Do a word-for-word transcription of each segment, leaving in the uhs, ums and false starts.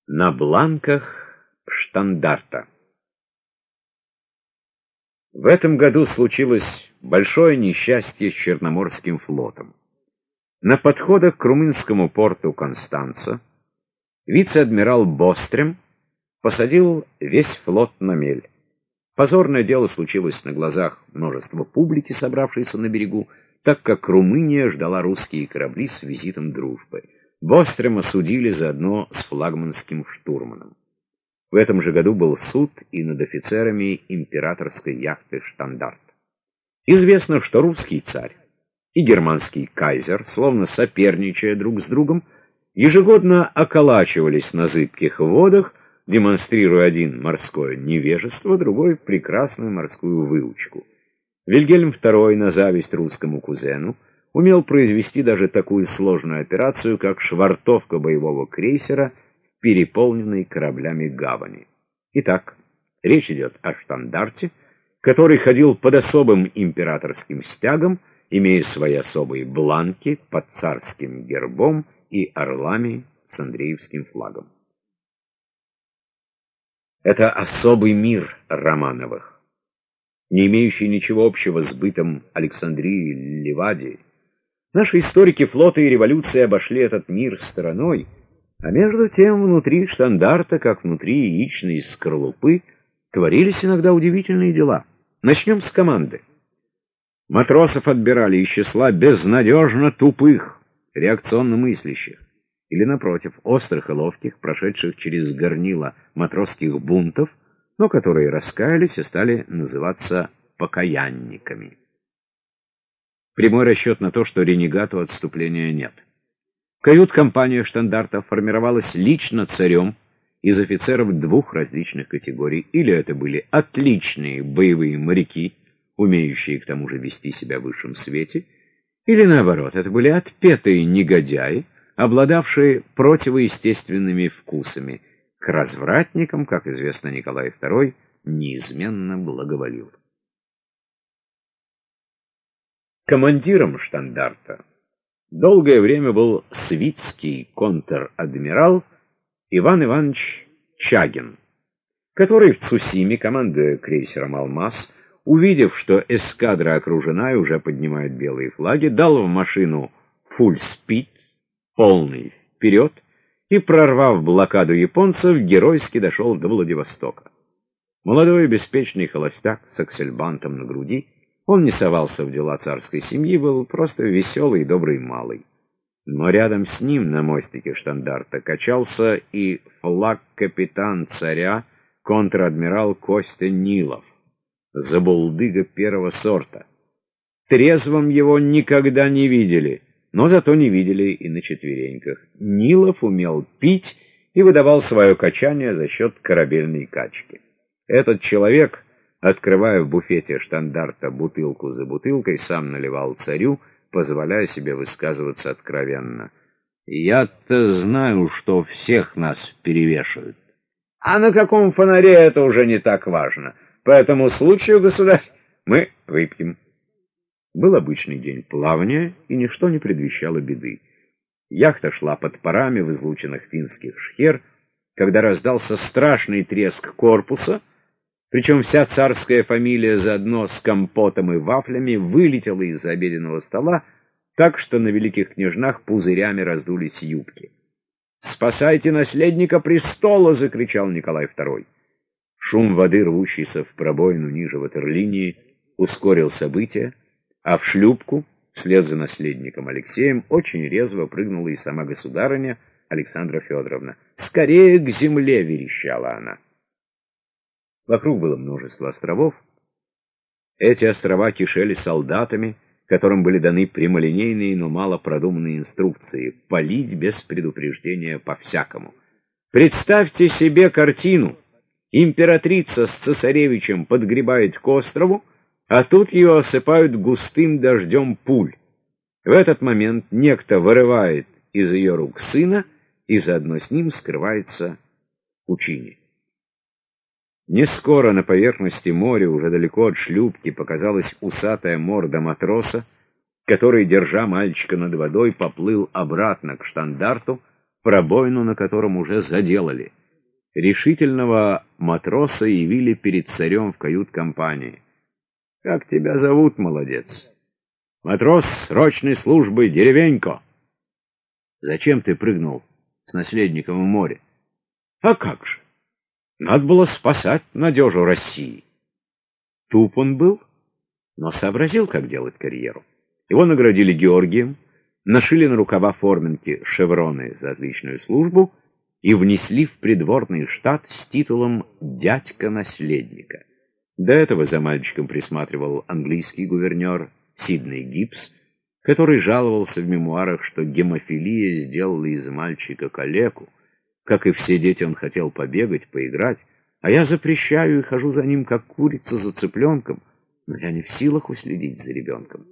На бланках штандарта. В этом году случилось большое несчастье с Черноморским флотом. На подходах к румынскому порту Констанца вице-адмирал Бострем посадил весь флот на мель. Позорное дело случилось на глазах множества публики, собравшейся на берегу, так как Румыния ждала русские корабли с визитом дружбы. Бострема судили заодно с флагманским штурманом. В этом же году был суд и над офицерами императорской яхты «Штандарт». Известно, что русский царь и германский кайзер, словно соперничая друг с другом, ежегодно околачивались на зыбких водах, демонстрируя один морское невежество, другой прекрасную морскую выучку. Вильгельм второй, на зависть русскому кузену, умел произвести даже такую сложную операцию, как швартовка боевого крейсера в переполненной кораблями гавани. Итак, речь идет о штандарте, который ходил под особым императорским стягом, имея свои особые бланки под царским гербом и орлами с Андреевским флагом. Это особый мир Романовых, не имеющий ничего общего с бытом Александрии или Ливадии. Наши историки флота и революции обошли этот мир стороной, а между тем внутри штандарта, как внутри яичной скорлупы, творились иногда удивительные дела. Начнем с команды. Матросов отбирали из числа безнадежно тупых, реакционно мыслящих, или, напротив, острых и ловких, прошедших через горнило матросских бунтов, но которые раскаялись и стали называться покаянниками. Прямой расчет на то, что ренегату отступления нет. Кают-компания штандарта формировалась лично царем из офицеров двух различных категорий. Или это были отличные боевые моряки, умеющие к тому же вести себя в высшем свете, или наоборот, это были отпетые негодяи, обладавшие противоестественными вкусами. К развратникам, как известно, Николай второй неизменно благоволил. Командиром штандарта долгое время был свитский контр-адмирал Иван Иванович Чагин, который в Цусиме, командуя крейсером «Алмаз», увидев, что эскадра окружена и уже поднимает белые флаги, дал в машину «фулл спид», полный вперед, и, прорвав блокаду японцев, геройски дошел до Владивостока. Молодой беспечный холостяк с аксельбантом на груди, он не совался в дела царской семьи, был просто веселый и добрый малый. Но рядом с ним на мостике штандарта качался и флаг-капитан царя, контр-адмирал Костя Нилов, забулдыга первого сорта. Трезвым его никогда не видели, но зато не видели и на четвереньках. Нилов умел пить и выдавал свое качание за счет корабельной качки. Этот человек, открывая в буфете штандарта бутылку за бутылкой, сам наливал царю, позволяя себе высказываться откровенно. «Я-то знаю, что всех нас перевешивают. А на каком фонаре это уже не так важно. По этому случаю, государь, мы выпьем». Был обычный день плавания, и ничто не предвещало беды. Яхта шла под парами в излучинах финских шхер, когда раздался страшный треск корпуса, причем вся царская фамилия заодно с компотом и вафлями вылетела из-за обеденного стола, так что на великих княжнах пузырями раздулись юбки. «Спасайте наследника престола!» — закричал Николай второй. Шум воды, рвущийся в пробоину ниже ватерлинии, ускорил события, а в шлюпку, вслед за наследником Алексеем, очень резво прыгнула и сама государыня Александра Федоровна. «Скорее к земле!» — верещала она. Вокруг было множество островов. Эти острова кишели солдатами, которым были даны прямолинейные, но мало продуманные инструкции — палить без предупреждения по-всякому. Представьте себе картину. Императрица с цесаревичем подгребает к острову, а тут ее осыпают густым дождем пуль. В этот момент некто вырывает из ее рук сына, и заодно с ним скрывается в пучине. Не скоро на поверхности моря, уже далеко от шлюпки, показалась усатая морда матроса, который, держа мальчика над водой, поплыл обратно к штандарту, пробоину на котором уже заделали. Решительного матроса явили перед царем в кают-компании. «Как тебя зовут, молодец?» «Матрос срочной службы Деревенько». «Зачем ты прыгнул с наследником в море?» «А как же? Надо было спасать надежу России». Туп он был, но сообразил, как делать карьеру. Его наградили Георгием, нашили на рукава форменки шевроны за отличную службу и внесли в придворный штат с титулом «дядька наследника». До этого за мальчиком присматривал английский гувернер Сидней Гибс, который жаловался в мемуарах, что гемофилия сделала из мальчика калеку. Как и все дети, он хотел побегать, поиграть, а я запрещаю и хожу за ним, как курица за цыпленком, но я не в силах уследить за ребенком.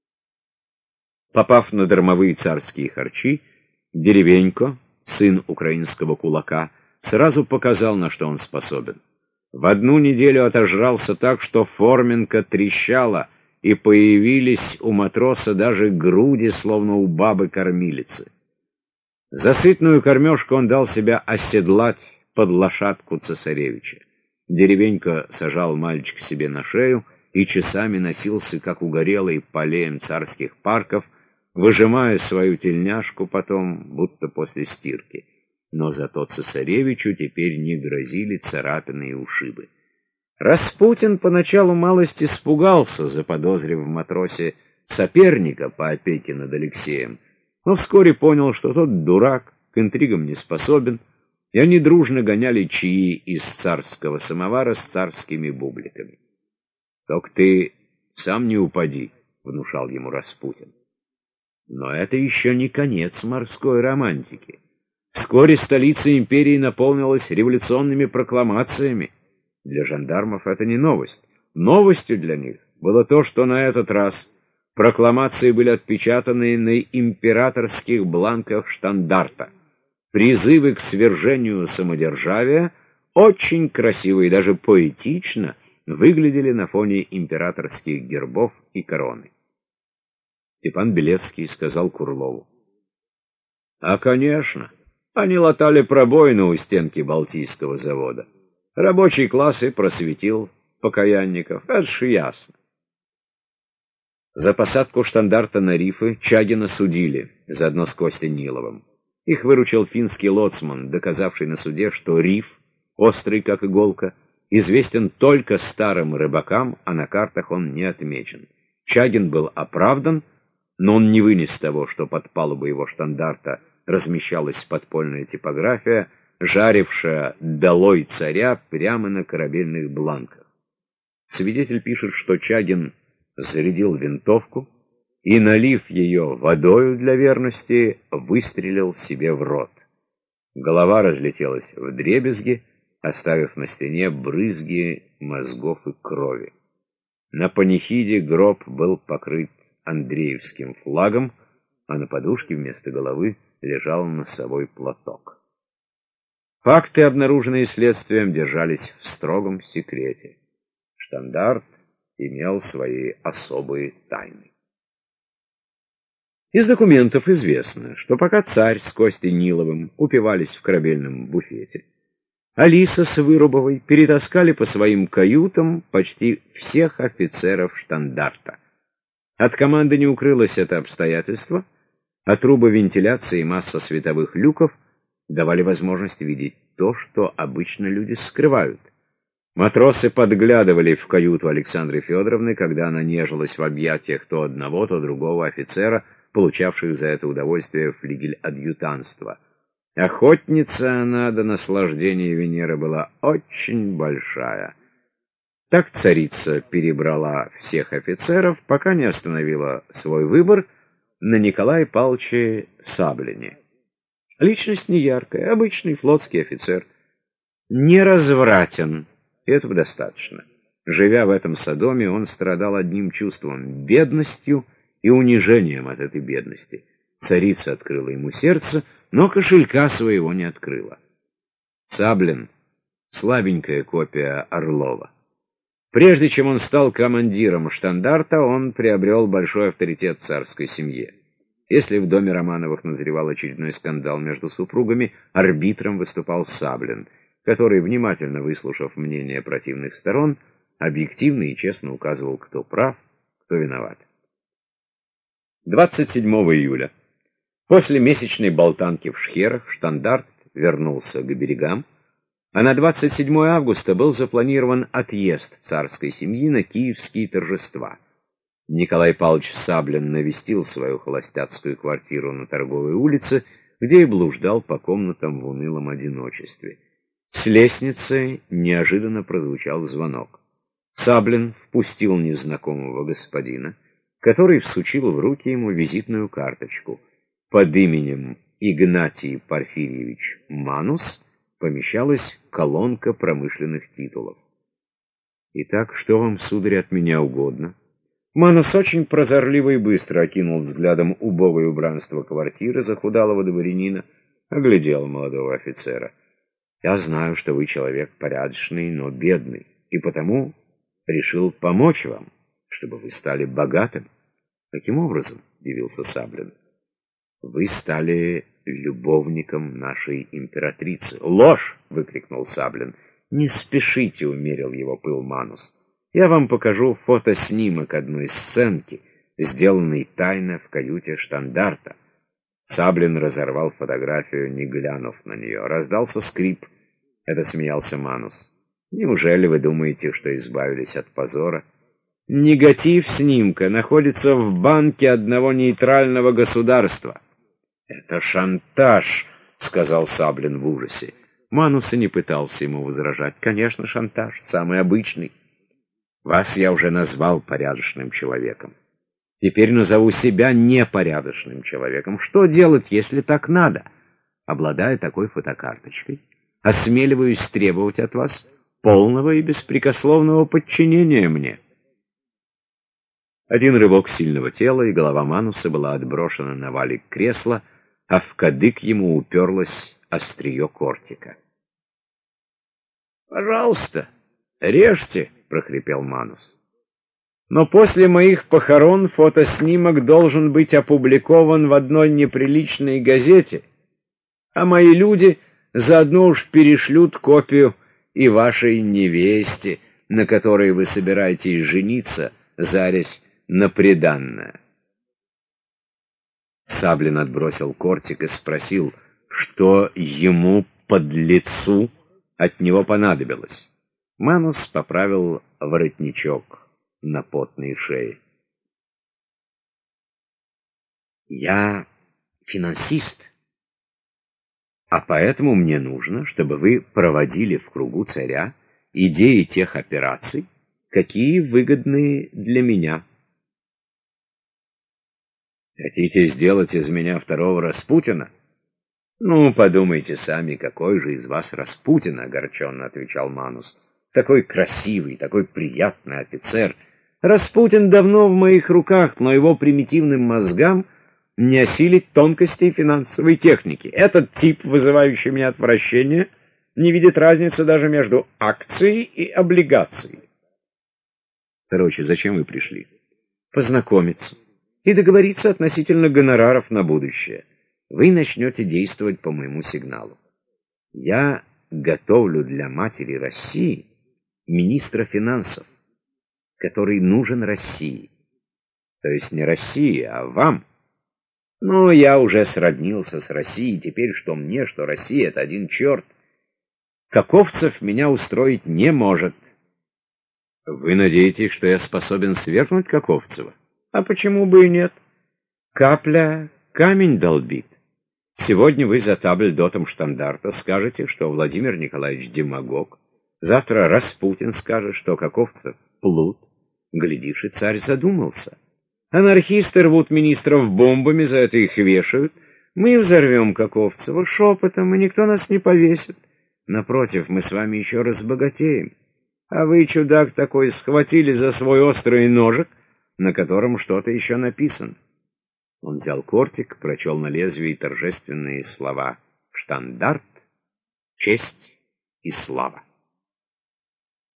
Попав на дармовые царские харчи, Деревенько, сын украинского кулака, сразу показал, на что он способен. В одну неделю отожрался так, что форменка трещала, и появились у матроса даже груди, словно у бабы-кормилицы. За сытную кормежку он дал себя оседлать под лошадку цесаревича. Деревенько сажал мальчика себе на шею и часами носился, как угорелый, по аллеям царских парков, выжимая свою тельняшку потом, будто после стирки. Но зато цесаревичу теперь не грозили царапины и ушибы. Распутин поначалу малость испугался, заподозрив в матросе соперника по опеке над Алексеем, но вскоре понял, что тот дурак, к интригам не способен, и они дружно гоняли чаи из царского самовара с царскими бубликами. «Только ты сам не упади», — внушал ему Распутин. Но это еще не конец морской романтики. Вскоре столица империи наполнилась революционными прокламациями. Для жандармов это не новость. Новостью для них было то, что на этот раз прокламации были отпечатаны на императорских бланках штандарта. Призывы к свержению самодержавия очень красиво и даже поэтично выглядели на фоне императорских гербов и короны. Степан Белецкий сказал Курлову: «А, конечно, они латали пробоины у стенки Балтийского завода. Рабочий класс и просветил покаянников, это ж ясно». За посадку штандарта на рифы Чагина судили, заодно с Костей Ниловым. Их выручил финский лоцман, доказавший на суде, что риф, острый как иголка, известен только старым рыбакам, а на картах он не отмечен. Чагин был оправдан, но он не вынес того, что под палубой его штандарта размещалась подпольная типография, жарившая «Долой царя» прямо на корабельных бланках. Свидетель пишет, что Чагин зарядил винтовку и, налив ее водою для верности, выстрелил себе в рот. Голова разлетелась вдребезги, оставив на стене брызги мозгов и крови. На панихиде гроб был покрыт Андреевским флагом, а на подушке вместо головы лежал носовой платок. Факты, обнаруженные следствием, держались в строгом секрете. Штандарт имел свои особые тайны. Из документов известно, что пока царь с Костей Ниловым упивались в корабельном буфете, Алиса с Вырубовой перетаскали по своим каютам почти всех офицеров штандарта. От команды не укрылось это обстоятельство, а трубы вентиляции и масса световых люков давали возможность видеть то, что обычно люди скрывают. Матросы подглядывали в каюту Александры Федоровны, когда она нежилась в объятиях то одного, то другого офицера, получавших за это удовольствие флигель-адъютантства. Охотница она до наслаждения Венеры была очень большая. Так царица перебрала всех офицеров, пока не остановила свой выбор на Николае Павловиче Саблине. Личность неяркая, обычный флотский офицер. Не развратен, и этого достаточно. Живя в этом Содоме, он страдал одним чувством — бедностью и унижением от этой бедности. Царица открыла ему сердце, но кошелька своего не открыла. Саблин — слабенькая копия Орлова. Прежде чем он стал командиром штандарта, он приобрел большой авторитет в царской семье. Если в доме Романовых назревал очередной скандал между супругами, арбитром выступал Саблин, который, внимательно выслушав мнение противных сторон, объективно и честно указывал, кто прав, кто виноват. двадцать седьмого июля. После месячной болтанки в шхерах штандарт вернулся к берегам, а на двадцать седьмое августа был запланирован отъезд царской семьи на киевские торжества. Николай Павлович Саблин навестил свою холостяцкую квартиру на Торговой улице, где и блуждал по комнатам в унылом одиночестве. С лестницы неожиданно прозвучал звонок. Саблин впустил незнакомого господина, который всучил в руки ему визитную карточку. Под именем Игнатий Порфирьевич Манус помещалась колонка промышленных титулов. «Итак, что вам, сударь, от меня угодно?» Манус очень прозорливо и быстро окинул взглядом убогое убранство квартиры захудалого дворянина, оглядел молодого офицера. «Я знаю, что вы человек порядочный, но бедный, и потому решил помочь вам, чтобы вы стали богатым». «Каким образом?» — удивился Саблин. «Вы стали любовником нашей императрицы». «Ложь!» — выкрикнул Саблин. «Не спешите», — умерил его пыл Манус. «Я вам покажу фотоснимок одной сценки, сделанной тайно в каюте штандарта». Саблин разорвал фотографию, не глянув на нее. Раздался скрип. Это смеялся Манус. «Неужели вы думаете, что избавились от позора? Негатив снимка находится в банке одного нейтрального государства». «Это шантаж», — сказал Саблин в ужасе. Манус и не пытался ему возражать. «Конечно, шантаж, самый обычный. Вас я уже назвал порядочным человеком. Теперь назову себя непорядочным человеком. Что делать, если так надо? Обладая такой фотокарточкой, осмеливаюсь требовать от вас полного и беспрекословного подчинения мне». Один рывок сильного тела, и голова Мануса была отброшена на валик кресла, а в кадык ему уперлось острие кортика. «Пожалуйста, режьте», — прохрипел Манус. «Но после моих похорон фотоснимок должен быть опубликован в одной неприличной газете, а мои люди заодно уж перешлют копию и вашей невесте, на которой вы собираетесь жениться, зарясь на приданное». Саблин отбросил кортик и спросил, что ему, подлецу, от него понадобилось. Манус поправил воротничок на потной шее. «Я финансист, а поэтому мне нужно, чтобы вы проводили в кругу царя идеи тех операций, какие выгодны для меня». «Хотите сделать из меня второго Распутина?» «Ну, подумайте сами, какой же из вас Распутин», — огорченно отвечал Манус. «Такой красивый, такой приятный офицер. Распутин давно в моих руках, но его примитивным мозгам не осилить тонкостей финансовой техники. Этот тип, вызывающий меня отвращение, не видит разницы даже между акцией и облигацией». «Короче, зачем вы пришли?» «Познакомиться и договориться относительно гонораров на будущее. Вы начнете действовать по моему сигналу. Я готовлю для матери России министра финансов, который нужен России. То есть не России, а вам. Но я уже сроднился с Россией, теперь что мне, что Россия — это один черт. Каковцев меня устроить не может». «Вы надеетесь, что я способен свергнуть Каковцева?» «А почему бы и нет? Капля камень долбит. Сегодня вы за табльдотом штандарта скажете, что Владимир Николаевич демагог. Завтра Распутин скажет, что Каковцев плут. Глядишь, и царь задумался. Анархисты рвут министров бомбами, за это их вешают. Мы взорвем Каковцева шепотом, и никто нас не повесит. Напротив, мы с вами еще разбогатеем. А вы, чудак такой, схватили за свой острый ножик, на котором что-то еще написано». Он взял кортик, прочел на лезвии торжественные слова: «Штандарт, честь и слава».